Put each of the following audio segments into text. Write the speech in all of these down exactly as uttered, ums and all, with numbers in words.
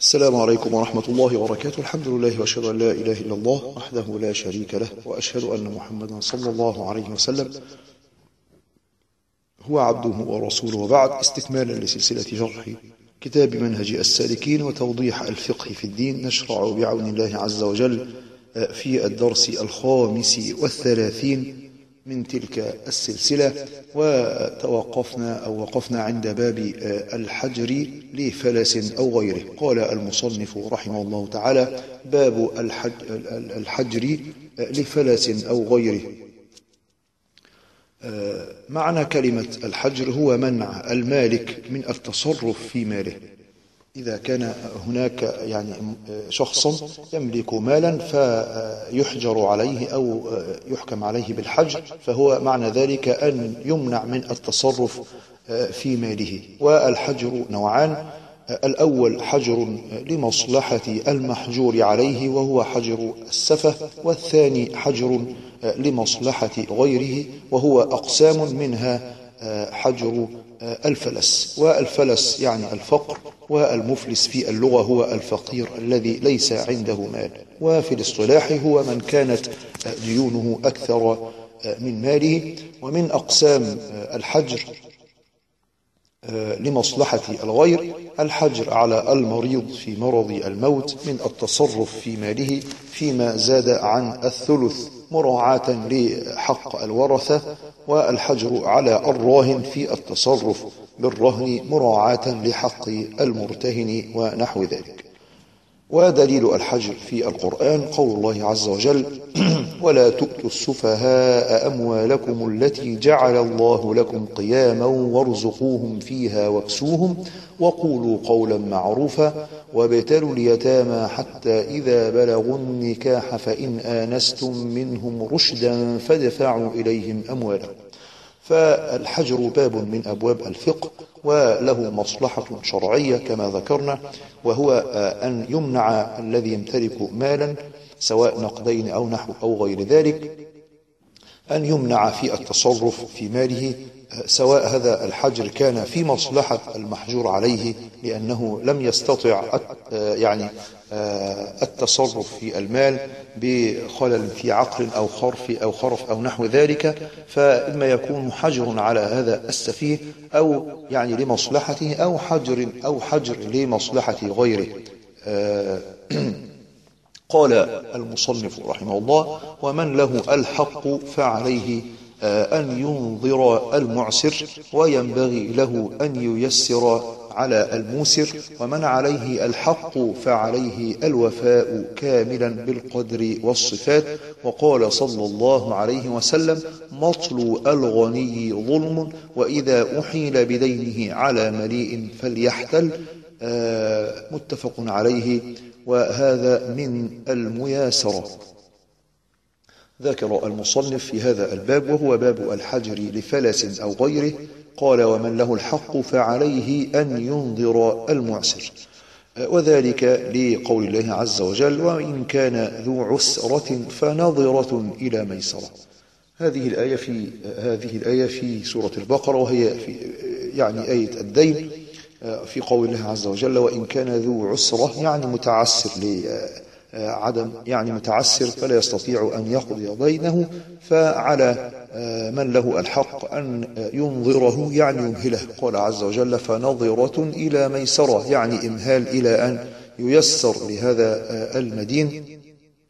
السلام عليكم ورحمة الله وبركاته. الحمد لله وأشهد أن لا إله إلا الله وحده لا شريك له، وأشهد أن محمدا صلى الله عليه وسلم هو عبده ورسوله، وبعد. استكمالا لسلسلة شرح كتاب منهج السالكين وتوضيح الفقه في الدين، نشرع بعون الله عز وجل في الدرس الخامس والثلاثين من تلك السلسلة، وتوقفنا أو وقفنا عند باب الحجر لفلس أو غيره. قال المصنف رحمه الله تعالى: باب الحجر لفلس أو غيره. معنى كلمة الحجر هو منع المالك من التصرف في ماله. إذا كان هناك يعني شخص يملك مالا فيحجر عليه أو يحكم عليه بالحجر، فهو معنى ذلك أن يمنع من التصرف في ماله. والحجر نوعان: الأول حجر لمصلحة المحجور عليه وهو حجر السفه، والثاني حجر لمصلحة غيره وهو أقسام، منها حجر الفلس. والفلس يعني الفقر، والمفلس في اللغة هو الفقير الذي ليس عنده مال، وفي الاصطلاح هو من كانت ديونه أكثر من ماله. ومن أقسام الحجر لمصلحة الغير الحجر على المريض في مرض الموت من التصرف في ماله فيما زاد عن الثلث مراعاة لحق الورثة، والحجر على الراهن في التصرف بالرهن مراعاة لحق المرتهن ونحو ذلك. ودليل الحجر في القرآن قول الله عز وجل: ولا تؤتوا السفهاء أموالكم التي جعل الله لكم قياما وارزقوهم فيها واكسوهم وقولوا قولا معروفا وابتلوا اليتامى حتى إذا بلغوا النكاح فإن آنستم منهم رشدا فادفعوا إليهم أموالهم. فالحجر باب من أبواب الفقه، وله مصلحة شرعية كما ذكرنا، وهو أن يمنع الذي يمتلك مالا سواء نقدين أو نحو أو غير ذلك، أن يمنع في التصرف في ماله، سواء هذا الحجر كان في مصلحة المحجور عليه لأنه لم يستطع يعني التصرف في المال بخلل في عقل أو خرف أو خرف أو نحو ذلك، فإما يكون حجر على هذا السفيه أو يعني لمصلحته أو حجر أو حجر لمصلحة غيره. قال المصنف رحمه الله: ومن له الحق فعليه أن ينظر المعسر، وينبغي له أن ييسر على الموسر، ومن عليه الحق فعليه الوفاء كاملا بالقدر والصفات. وقال صلى الله عليه وسلم: مطل الغني ظلم، وإذا أحيل بدينه على مليء فليحتل. آه متفق عليه، وهذا من المياسرة. ذكر المصنف في هذا الباب وهو باب الحجر لفلس أو غيره. قال: ومن له الحق فعليه أن ينظر المعسر، وذلك لقول الله عز وجل: وإن كان ذو عسرة فنظرة إلى ميسرة. هذه الآية في هذه الآية في سورة البقرة، وهي في يعني آية الدين، في قول الله عز وجل: وإن كان ذو عسرة يعني متعسر لعدم يعني متعسر فلا يستطيع أن يقضي دينه، فعلى من له الحق أن ينظره يعني يمهله. قال عز وجل: فنظرة إلى ميسرة يعني إمهال إلى أن ييسر لهذا المدين.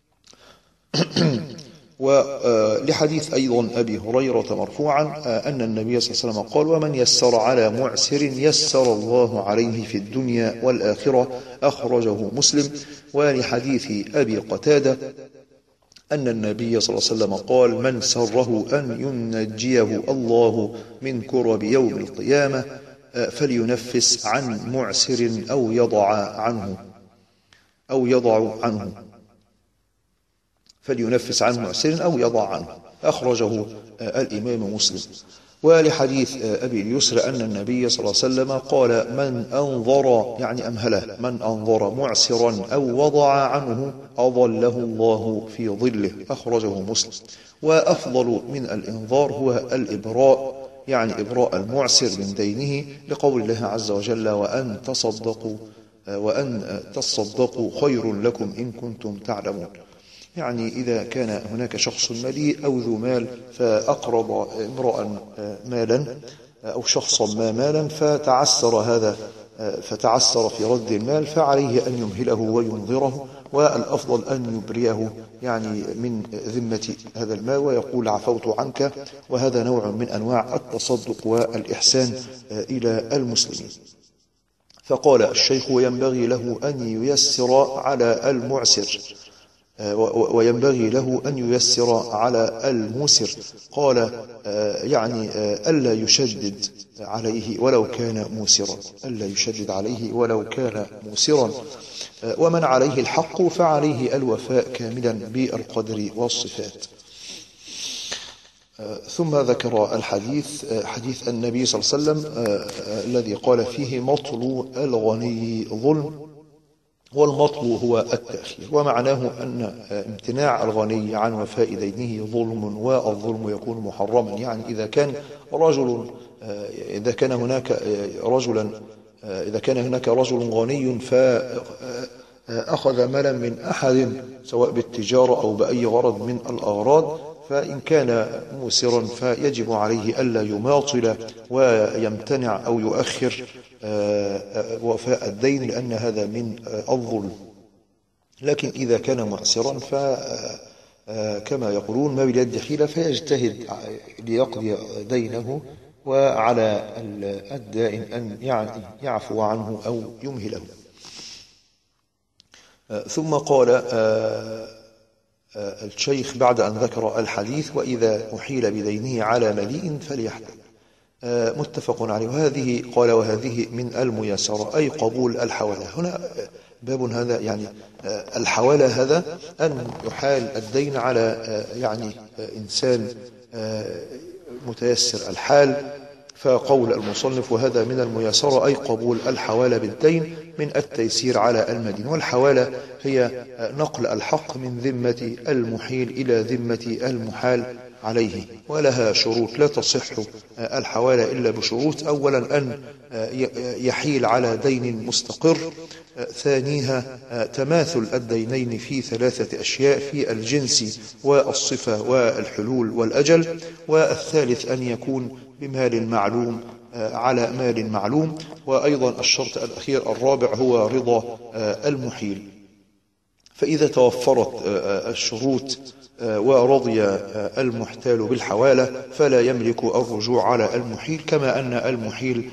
ولحديث أيضا أبي هريرة مرفوعا أن النبي صلى الله عليه وسلم قال: ومن يسر على معسر يسر الله عليه في الدنيا والآخرة، أخرجه مسلم. ولحديث أبي قتادة أن النبي صلى الله عليه وسلم قال: من سره أن ينجيه الله من كرب يوم القيامة فلينفس عن معسر أو يضع عنه أو يضع عنه فلينفس عن معسر أو يضع عنه، أخرجه الإمام مسلم. ولحديث أبي اليسر أن النبي صلى الله عليه وسلم قال: من أنظر يعني أمهله، من أنظر معسرا أو وضع عنه أظله الله في ظله، أخرجه مسلم. وأفضل من الإنظار هو الإبراء، يعني إبراء المعسر من دينه، لقول الله عز وجل: وأن تصدقوا وأن تصدقوا خير لكم إن كنتم تعلمون. يعني إذا كان هناك شخص مليء أو ذو مال فأقرض امرأ مالا أو شخصا ما مالا فتعسر هذا فتعسر في رد المال، فعليه أن يمهله وينظره، والأفضل أن يبرئه يعني من ذمة هذا المال ويقول عفوت عنك، وهذا نوع من أنواع التصدق والإحسان إلى المسلمين. فقال الشيخ وينبغي له أن ييسر على المعسر وينبغي له أن ييسر على الموسر. قال يعني ألا يشدد عليه ولو كان موسرا، ألا يشدد عليه ولو كان موسرا. ومن عليه الحق فعليه الوفاء كاملا بالقدر والصفات. ثم ذكر الحديث حديث النبي صلى الله عليه وسلم الذي قال فيه مطل الغني ظلم، والمطل هو التأخير، ومعناه أن امتناع الغني عن وفاء دينه ظلم، والظلم يكون محرما. يعني إذا كان رجل إذا كان هناك رجلا إذا كان هناك رجل غني فأخذ مالا من أحد سواء بالتجارة أو بأي غرض من الأغراض، فإن كان موسرا فيجب عليه ألا يماطل ويمتنع أو يؤخر وفاء الدين، لأن هذا من الظلم. لكن إذا كان معسرا فكما يقولون ما باليد حيلة، فيجتهد ليقضي دينه، وعلى الدائن أن يعفو عنه أو يمهله. ثم قال الشيخ بعد أن ذكر الحديث وإذا أحيل بدينه على مليء فليحتل، متفق عليه. وهذه قال وهذه من الميسرة أي قبول الحوالة. هنا باب هذا يعني الحوالة هذا أن يحال الدين على يعني إنسان متيسر الحال، فقول المصنف وهذا من الميسرة أي قبول الحوالة بالدين من التيسير على المدين. والحوالة هي نقل الحق من ذمة المحيل إلى ذمة المحال عليه، ولها شروط. لا تصح الحوالة إلا بشروط: أولا أن يحيل على دين مستقر، ثانيها تماثل الدينين في ثلاثة أشياء: في الجنس والصفة والحلول والأجل، والثالث أن يكون بمال معلوم على مال معلوم، وأيضا الشرط الأخير الرابع هو رضا المحيل. فإذا توفرت الشروط ورضي المحتال بالحوالة فلا يملك الرجوع على المحيل، كما أن المحيل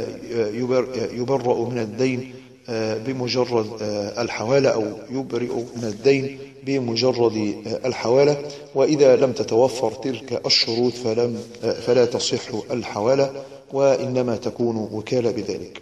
يبرأ من الدين بمجرد الحوالة أو يبرئ من الدين بمجرد الحوالة. وإذا لم تتوفر تلك الشروط فلم فلا تصح الحوالة، وإنما تكون وكالة بذلك.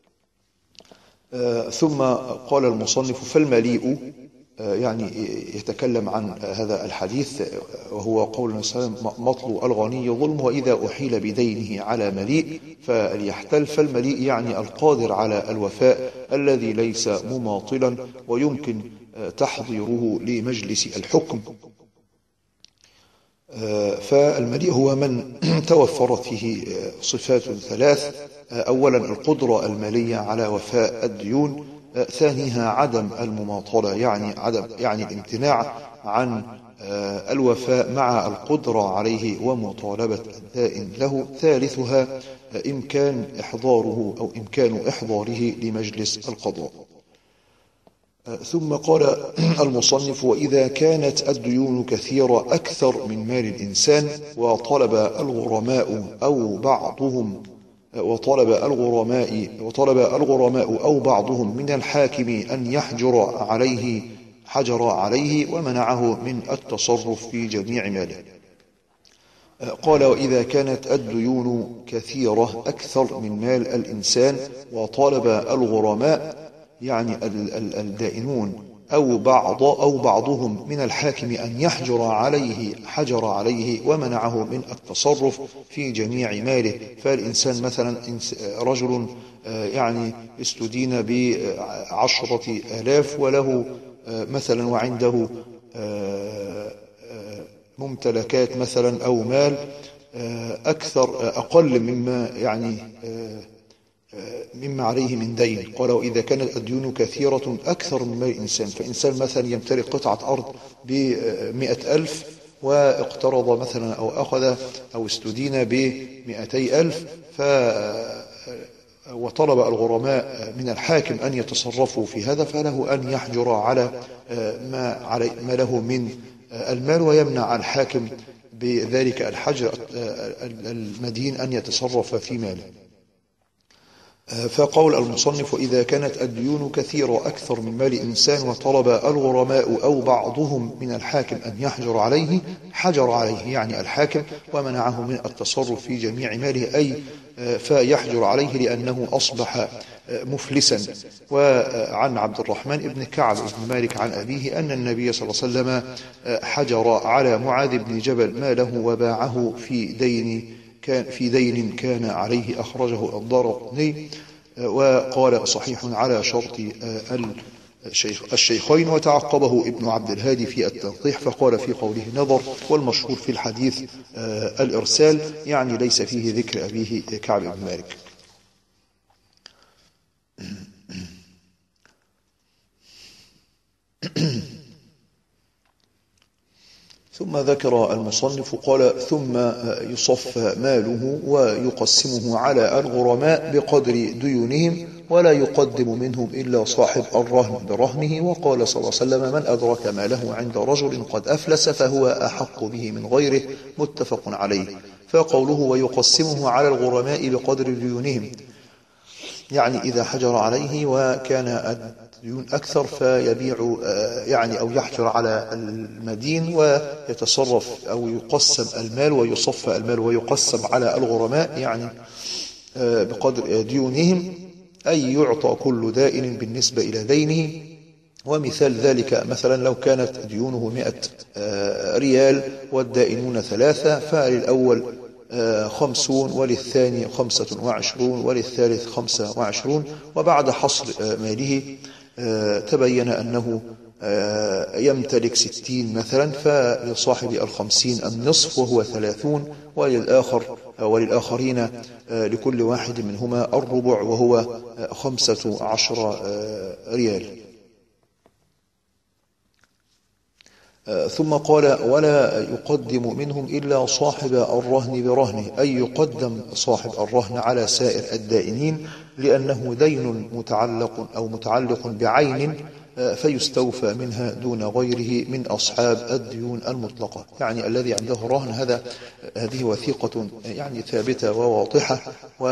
ثم قال المصنف فالمليء، يعني يتكلم عن هذا الحديث وهو قول النبي صلى الله عليه وسلم مطل الغني ظلم، وإذا أحيل بدينه على مليء فليحتل. فالمليء يعني القادر على الوفاء الذي ليس مماطلا ويمكن تحضيره لمجلس الحكم. فالمليء هو من توفرت فيه صفات ثلاث: أولا القدرة المالية على وفاء الديون، ثانيها عدم المماطلة يعني عدم يعني الامتناع عن الوفاء مع القدرة عليه ومطالبة الدائن له، ثالثها إمكان إحضاره أو إمكان إحضاره لمجلس القضاء. ثم قال المصنف وإذا كانت الديون كثيرة أكثر من مال الإنسان وطلب الغرماء أو بعضهم وطلب الغرماء وطلب الغرماء أو بعضهم من الحاكم أن يحجر عليه حجر عليه ومنعه من التصرف في جميع ماله. قال وإذا كانت الديون كثيرة أكثر من مال الإنسان وطلب الغرماء يعني الدائنون أو بعض أو بعضهم من الحاكم أن يحجر عليه حجر عليه ومنعه من التصرف في جميع ماله. فالإنسان مثلا رجل يعني استدين بعشرة آلاف وله مثلا وعنده ممتلكات مثلا أو مال أكثر أقل مما يعني مما عليه من دين. قال وإذا كانت الديون كثيرة أكثر من مال الإنسان، فإنسان مثلا يمتلك قطعة أرض بمئة ألف واقترض مثلا أو أخذ أو استدين بمئتي ألف ف وطلب الغرماء من الحاكم أن يتصرفوا في هذا، فله أن يحجر على ما, علي ما له من المال ويمنع الحاكم بذلك الحجر المدين أن يتصرف في ماله. فقول المصنف إذا كانت الديون كثيرة أكثر من مال إنسان وطلب الغرماء أو بعضهم من الحاكم أن يحجر عليه، حجر عليه يعني الحاكم ومنعه من التصرف في جميع ماله، أي فيحجر عليه لأنه أصبح مفلسا. وعن عبد الرحمن بن كعب بن مالك عن أبيه أن النبي صلى الله عليه وسلم حجر على معاذ بن جبل ماله وباعه في دين كان في دين كان عليه، أخرجه الدارقطني وقال صحيح على شرط الشيخين. وتعقبه ابن عبد الهادي في التنقيح فقال في قوله نظر، والمشهور في الحديث الإرسال، يعني ليس فيه ذكر أبيه كعب بن مالك. ثم ذكر المصنف قال ثم يصفى ماله ويقسمه على الغرماء بقدر ديونهم ولا يقدم منهم إلا صاحب الرهن برهنه. وقال صلى الله عليه وسلم من أدرك ماله عند رجل قد أفلس فهو أحق به من غيره، متفق عليه. فقوله ويقسمه على الغرماء بقدر ديونهم، يعني إذا حجر عليه وكان الديون أكثر فيبيع يعني أو يحجر على المدين ويتصرف أو يقسم المال ويصفى المال ويقسم على الغرماء، يعني بقدر ديونهم، أي يعطى كل دائن بالنسبة إلى دينه. ومثال ذلك مثلا لو كانت ديونه مئة ريال والدائنون ثلاثة، فللأول خمسون وللثاني خمسة وعشرون وللثالث خمسة وعشرون، وبعد حصر ماله تبين أنه يمتلك ستين مثلا، فلصاحب الخمسين النصف وهو ثلاثون، وللآخر وللآخرين لكل واحد منهما الربع وهو خمسة عشر ريال. ثم قال ولا يقدم منهم إلا صاحب الرهن برهنه، أي يقدم صاحب الرهن على سائر الدائنين لأنه دين متعلق أو متعلق بعين فيستوفى منها دون غيره من أصحاب الديون المطلقة، يعني الذي عنده رهن هذا هذه وثيقة يعني ثابتة وواضحة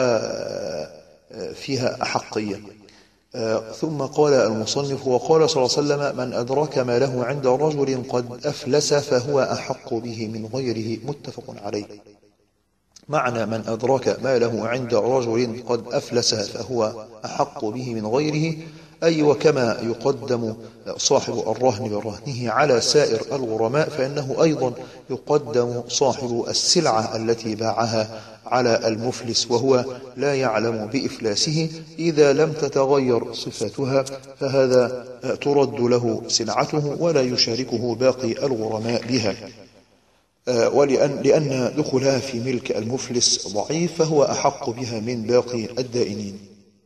وفيها أحقية. ثم قال المصنف وقال صلى الله عليه وسلم من أدرك ما له عند رجل قد أفلس فهو أحق به من غيره، متفق عليه. معنى من أدرك ما له عند رجل قد أفلس فهو أحق به من غيره، أي وكما يقدم صاحب الرهن برهنه على سائر الغرماء فإنه أيضا يقدم صاحب السلعة التي باعها على المفلس وهو لا يعلم بإفلاسه إذا لم تتغير صفتها، فهذا ترد له سلعته ولا يشاركه باقي الغرماء بها، ولأن لأن دخلها في ملك المفلس ضعيف فهو أحق بها من باقي الدائنين.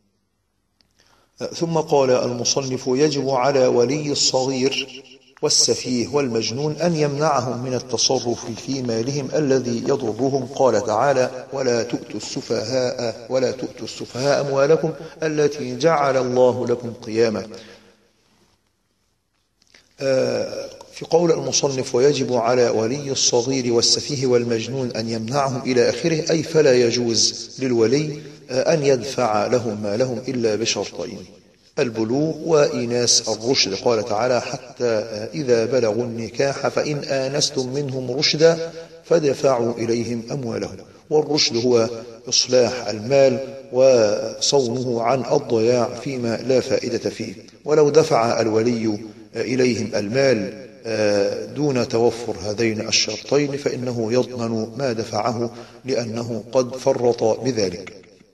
ثم قال المصنف يجب على ولي الصغير والسفيه والمجنون أن يمنعهم من التصرف في مالهم الذي يضرهم. قال تعالى ولا تؤتوا السفهاء ولا تؤتوا السفهاء أموالكم التي جعل الله لكم قياما. في قول المصنف ويجب على ولي الصغير والسفيه والمجنون أن يمنعهم إلى آخره، أي فلا يجوز للولي أن يدفع لهم مالهم إلا بشرطين: البلوغ وإيناس الرشد. قال تعالى حتى إذا بلغوا النكاح فإن آنستم منهم رشدا فدفعوا إليهم أموالهم. والرشد هو إصلاح المال وصونه عن الضياع فيما لا فائدة فيه. ولو دفع الولي إليهم المال دون توفر هذين الشرطين فإنه يضمن ما دفعه لأنه قد فرط بذلك.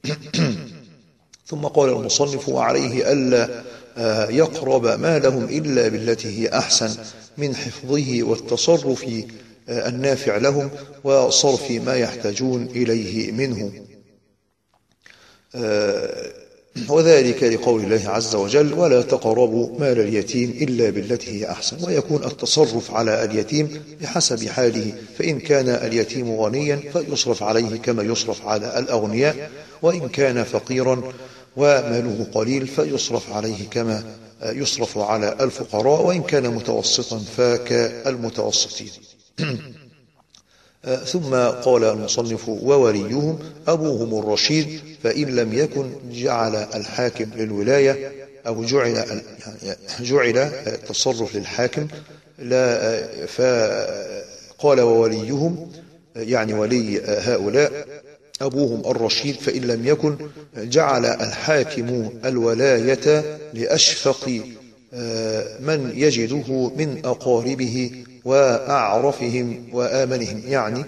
ثم قال المصنف وعليه ألا يقرب مالهم إلا بالتي هي أحسن من حفظه والتصرف النافع لهم وصرف ما يحتاجون إليه منه. وذلك لقول الله عز وجل: ولا تقربوا مال اليتيم إلا بالتي هي أحسن. ويكون التصرف على اليتيم بحسب حاله، فإن كان اليتيم غنيا فيصرف عليه كما يصرف على الأغنياء، وإن كان فقيرا وماله قليل فيصرف عليه كما يصرف على الفقراء، وإن كان متوسطا فكالمتوسطين. ثم قال المصنف: ووليهم أبوهم الرشيد، فإن لم يكن جعل الحاكم للولاية أو جعل جعل التصرف للحاكم، لا فقال: ووليهم يعني ولي هؤلاء أبوهم الرشيد، فإن لم يكن جعل الحاكم الولاية لأشفق من يجده من أقاربه وأعرفهم وآمنهم، يعني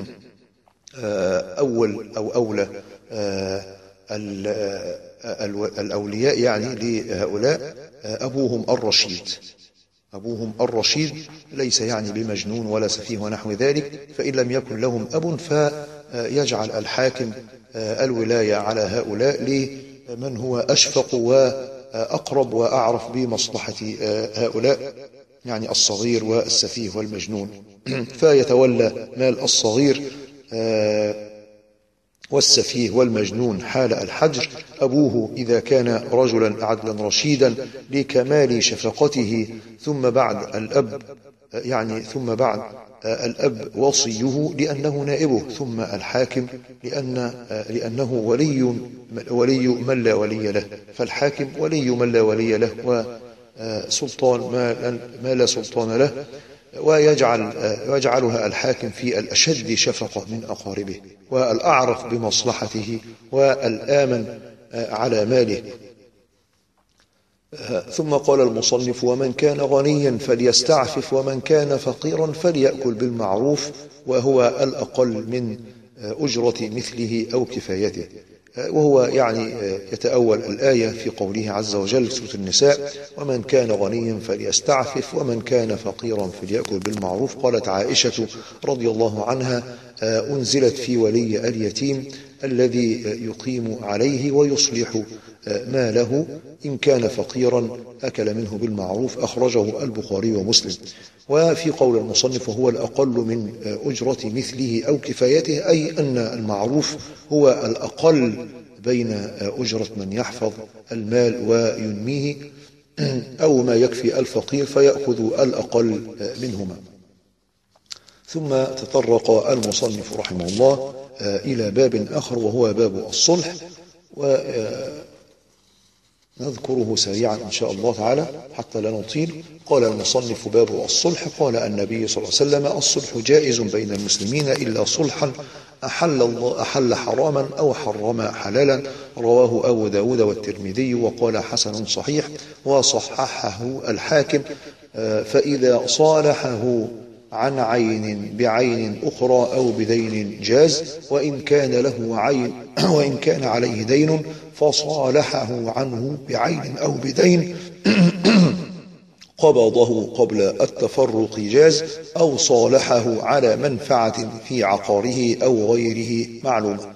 أول أو أولى الأولياء يعني لهؤلاء أبوهم الرشيد. أبوهم الرشيد ليس يعني بمجنون ولا سفيه ونحو ذلك، فإن لم يكن لهم أب فيجعل الحاكم الولاية على هؤلاء لمن هو أشفق وأقرب وأعرف بمصلحة هؤلاء، يعني الصغير والسفيه والمجنون، فيتولى مال الصغير والسفيه والمجنون حال الحجر أبوه إذا كان رجلا عدلا رشيدا لكمال شفقته، ثم بعد الأب يعني ثم بعد الأب وصيه لأنه نائبه، ثم الحاكم لأن لأنه ولي ولي من لا ولي له، فالحاكم ولي من لا ولي له وسلطان ما لا سلطان له، ويجعل يجعلها الحاكم في الأشد شفقة من أقاربه والأعرف بمصلحته والآمن على ماله. ثم قال المصنف: ومن كان غنيا فليستعفف، ومن كان فقيرا فليأكل بالمعروف، وهو الأقل من أجرة مثله أو كفايته. وهو يعني يتأول الآية في قوله عز وجل سورة النساء: ومن كان غنيا فليستعفف ومن كان فقيرا فليأكل بالمعروف. قالت عائشة رضي الله عنها: أنزلت في ولي اليتيم الذي يقيم عليه ويصلح ماله، إن كان فقيرا أكل منه بالمعروف. أخرجه البخاري ومسلم. وفي قول المصنف: وهو الأقل من أجرة مثله أو كفايته، أي أن المعروف هو الأقل بين أجرة من يحفظ المال وينميه أو ما يكفي الفقير فيأخذ الأقل منهما. ثم تطرق المصنف رحمه الله إلى باب آخر وهو باب الصلح، ونذكره سريعا إن شاء الله تعالى حتى لا نطيل. قال المصنف: باب الصلح. قال النبي صلى الله عليه وسلم: الصلح جائز بين المسلمين إلا صلحا أحل الله أحل حراما أو حرم حلالا. رواه أبو داود والترمذي وقال حسن صحيح، وصححه الحاكم. فإذا صالحه عن عين بعين أخرى أو بدين جاز، وإن كان له عين وإن كان عليه دين فصالحه عنه بعين أو بدين قبضه قبل التفرق جاز، أو صالحه على منفعة في عقاره أو غيره معلومة.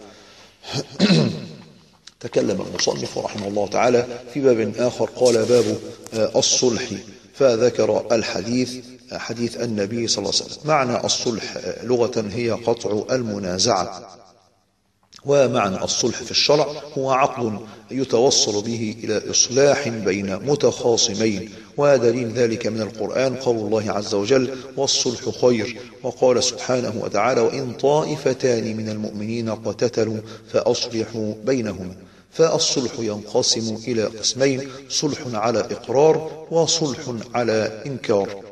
تكلم المصنف رحمه الله تعالى في باب آخر، قال: باب الصلح، فذكر الحديث حديث النبي صلى الله عليه وسلم. معنى الصلح لغة هي قطع المنازعة، ومعنى الصلح في الشرع هو عقد يتوصل به إلى إصلاح بين متخاصمين، ودليل ذلك من القرآن قول الله عز وجل: والصلح خير. وقال سبحانه وتعالى: وإن طائفتان من المؤمنين اقتتلوا فأصلحوا بينهما. فالصلح ينقسم إلى قسمين: صلح على إقرار وصلح على إنكار.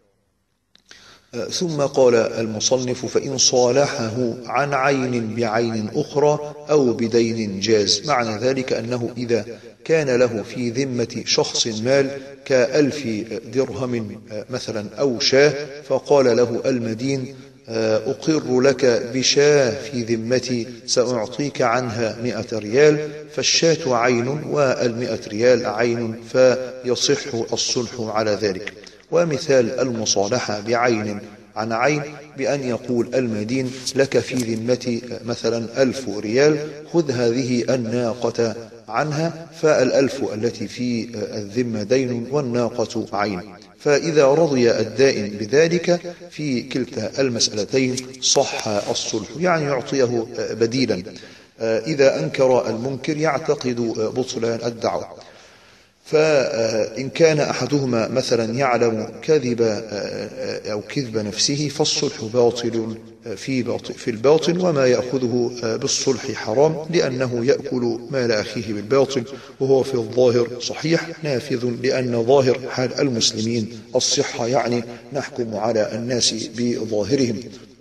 ثم قال المصنف: فإن صالحه عن عين بعين أخرى أو بدين جاز. معنى ذلك أنه إذا كان له في ذمة شخص مال كألف درهم مثلا أو شاه، فقال له المدين: أقر لك بشاه في ذمتي سأعطيك عنها مئة ريال، فالشاة عين والمئة ريال عين، فيصح الصلح على ذلك. ومثال المصالحة بعين عن عين بأن يقول المدين لك في ذمتي مثلا ألف ريال، خذ هذه الناقة عنها، فالألف التي في الذمة دين والناقة عين. فإذا رضي الدائن بذلك في كلتا المسألتين صح الصلح، يعني يعطيه بديلا. إذا أنكر المنكر يعتقد بطلان الدعوة. فإن كان أحدهما مثلا يعلم كذب أو كذب نفسه فالصلح باطل في باطل في الباطن، وما يأخذه بالصلح حرام، لأنه يأكل مال أخيه بالباطل، وهو في الظاهر صحيح نافذ، لأن ظاهر حال المسلمين الصحة، يعني نحكم على الناس بظاهرهم.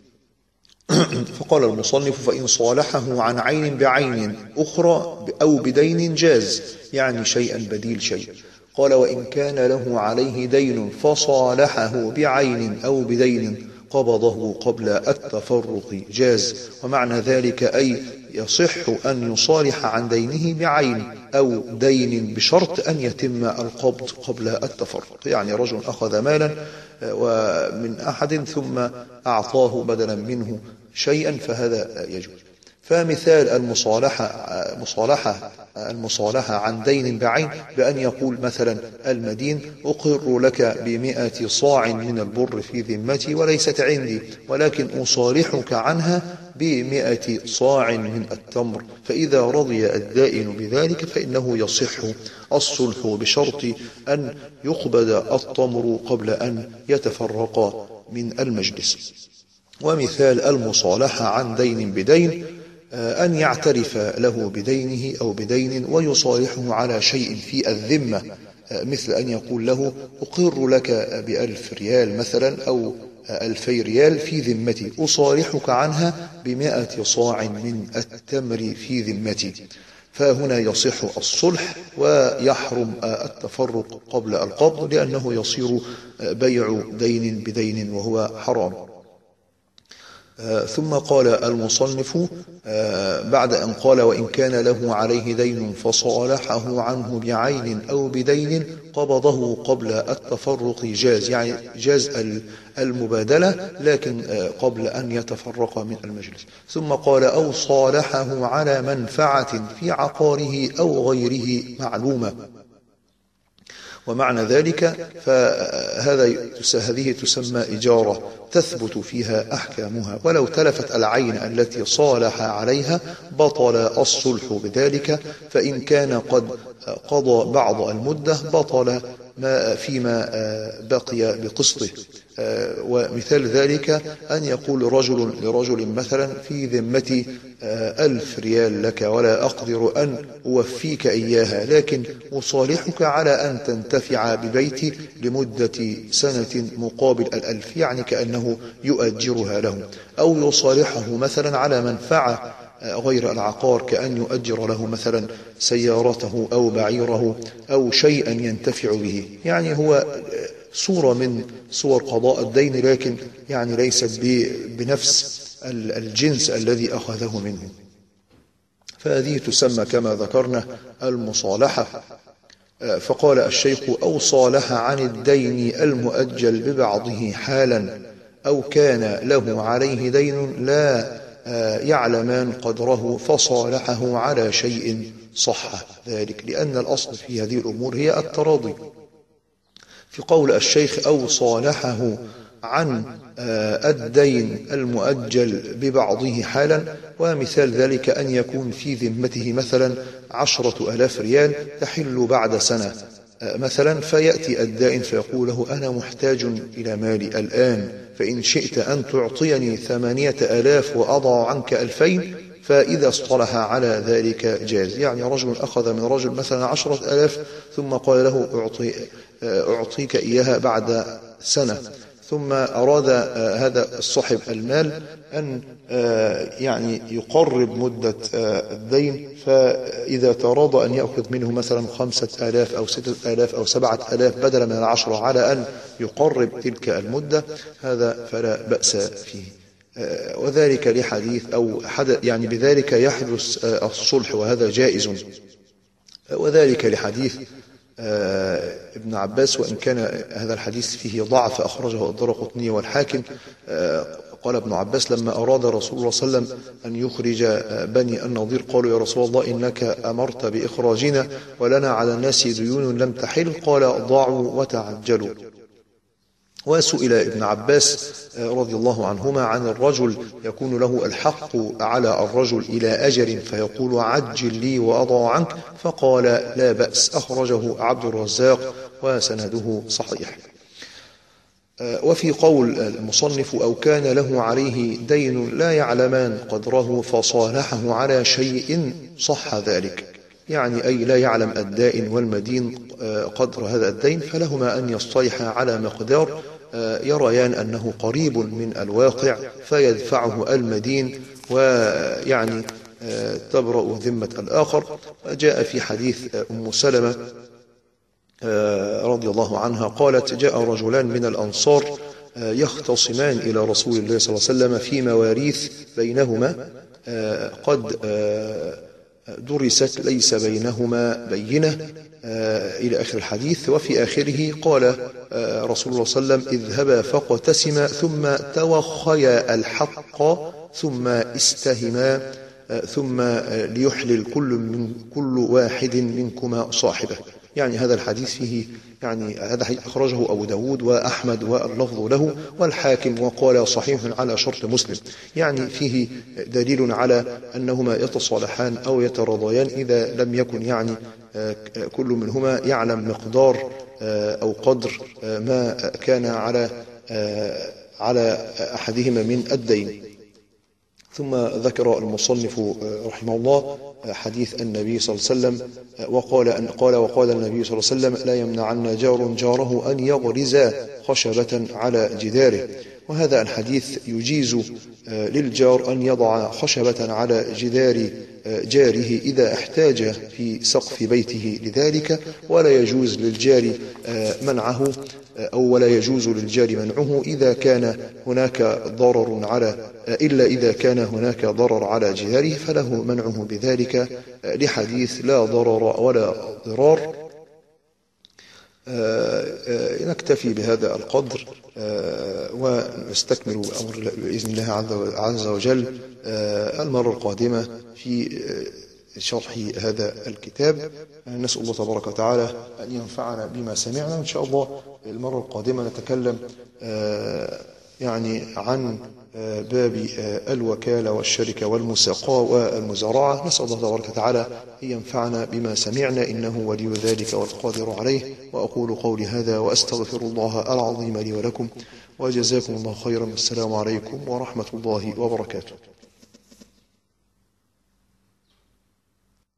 فقال المصنف: فإن صالحه عن عين بعين أخرى أو بدين جاز، يعني شيئا بديل شيء. قال: وإن كان له عليه دين فصالحه بعين أو بدين قبضه قبل التفرق جاز. ومعنى ذلك أي يصح أن يصالح عن دينه بعين أو دين بشرط أن يتم القبض قبل التفرق. يعني رجل أخذ مالا ومن أحد ثم أعطاه بدلا منه شيئا، فهذا يجوز. فمثال المصالحة مصالحة المصالحة عن دين بعين بأن يقول مثلا المدين: أقر لك بمئة صاع من البر في ذمتي وليست عندي، ولكن أصالحك عنها بمئة صاع من التمر. فإذا رضي الدائن بذلك فإنه يصح الصلح بشرط أن يقبض التمر قبل أن يتفرق من المجلس. ومثال المصالحة عن دين بدين أن يعترف له بدينه أو بدين ويصالحه على شيء في الذمة، مثل أن يقول له: أقر لك بألف ريال مثلا أو ألفي ريال في ذمتي، أصالحك عنها بمائة صاع من التمر في ذمتي. فهنا يصح الصلح ويحرم التفرق قبل القبض، لأنه يصير بيع دين بدين وهو حرام. آه ثم قال المصنف آه بعد أن قال: وإن كان له عليه دين فصالحه عنه بعين أو بدين قبضه قبل التفرق جاز، يعني جاز المبادلة لكن آه قبل أن يتفرق من المجلس. ثم قال: أو صالحه على منفعة في عقاره أو غيره معلومة. ومعنى ذلك فهذا هذه تسمى إجارة تثبت فيها أحكامها، ولو تلفت العين التي صالح عليها بطل الصلح بذلك، فإن كان قد قضى بعض المدة بطل ما فيما بقي بقسطه. ومثال ذلك أن يقول رجل لرجل مثلا: في ذمتي ألف ريال لك ولا أقدر أن أوفيك إياها، لكن أصالحك على أن تنتفع ببيتي لمدة سنة مقابل الألف، يعني كأنه يؤجرها له. أو يصالحه مثلا على منفعة غير العقار، كأن يؤجر له مثلا سيارته أو بعيره أو شيئا ينتفع به، يعني هو صورة من صور قضاء الدين، لكن يعني ليست بنفس الجنس الذي أخذه منه. فهذه تسمى كما ذكرنا المصالحة. فقال الشيخ: أو صالح عن الدين المؤجل ببعضه حالا، أو كان له عليه دين لا يعلمان قدره فصالحه على شيء صح ذلك، لأن الأصل في هذه الأمور هي التراضي. في قول الشيخ: أو صالحه عن الدين المؤجل ببعضه حالا، ومثال ذلك أن يكون في ذمته مثلا عشرة ألاف ريال تحل بعد سنة مثلا، فيأتي الدائن فيقول له: أنا محتاج إلى مالي الآن، فإن شئت أن تعطيني ثمانية ألاف وأضع عنك ألفين، فإذا اصطلح على ذلك جاز. يعني رجل أخذ من رجل مثلا عشرة ألاف ثم قال له: أعطي أعطيك إياها بعد سنة، ثم أراد هذا الصاحب المال أن يعني يقرب مدة الدين، فإذا تراضى أن يأخذ منه مثلا خمسة آلاف أو ستة آلاف أو سبعة آلاف بدلا من العشرة على أن يقرب تلك المدة، هذا فلا بأس فيه. وذلك لحديث أو حدث يعني بذلك يحدث الصلح، وهذا جائز. وذلك لحديث ابن عباس، وإن كان هذا الحديث فيه ضعف أخرجه الدارقطني والحاكم. قال ابن عباس: لما أراد رسول الله صلى الله عليه وسلم أن يخرج بني النضير قالوا: يا رسول الله إنك أمرت بإخراجنا ولنا على الناس ديون لم تحل، قال: ضعوا وتعجلوا. وسئل ابن عباس رضي الله عنهما عن الرجل يكون له الحق على الرجل إلى أجل فيقول: عجل لي وأضع عنك، فقال: لا بأس. أخرجه عبد الرزاق وسنده صحيح. وفي قول المصنف: أو كان له عليه دين لا يعلمان قدره فصالحه على شيء، صح ذلك، يعني أي لا يعلم الدائن والمدين قدر هذا الدين، فلهما أن يصطلحا على مقدار يريان أنه قريب من الواقع فيدفعه المدين، ويعني تبرأ ذمة الآخر. جاء في حديث أم سلمة رضي الله عنها قالت: جاء رجلان من الأنصار يختصمان إلى رسول الله صلى الله عليه وسلم في مواريث بينهما قد درست ليس بينهما بينة إلى آخر الحديث. وفي آخره قال رسول الله صلى الله عليه وسلم: اذهبا فاقتسما ثم توخيا الحق ثم استهما ثم ليحلل كل من كل واحد منكما صاحبه. يعني هذا الحديث فيه يعني هذا أخرجه أبو داود وأحمد واللفظ له والحاكم، وقال: صحيح على شرط مسلم. يعني فيه دليل على أنهما يتصالحان أو يتراضيان إذا لم يكن يعني كل منهما يعلم مقدار أو قدر ما كان على على أحدهما من الدين. ثم ذكر المصنف رحمه الله حديث النبي صلى الله عليه وسلم وقال أن قال وقال النبي صلى الله عليه وسلم: لا يمنعن جار جاره أن يغرز خشبة على جداره. وهذا الحديث يجيز للجار أن يضع خشبة على جدار جاره إذا احتاج في سقف بيته لذلك، ولا يجوز للجار منعه أو ولا يجوز للجار منعه إذا كان هناك ضرر على إلا إذا كان هناك ضرر على جداره، فله منعه بذلك لحديث: لا ضرر ولا ضرار. نكتفي بهذا القدر ونستكمل الأمر بإذن الله عز وجل المرة القادمة في شرح هذا الكتاب. نسأل الله تبارك وتعالى أن ينفعنا بما سمعنا. إن شاء الله المرة القادمة نتكلم يعني عن باب الوكالة والشركة والمساقاة والمزارعة. نسأل الله تبارك وتعالى أن ينفعنا بما سمعنا، إنه ولي ذلك والقادر عليه. وأقول قولي هذا وأستغفر الله العظيم لي ولكم، وجزاكم الله خيرا. السلام عليكم ورحمة الله وبركاته.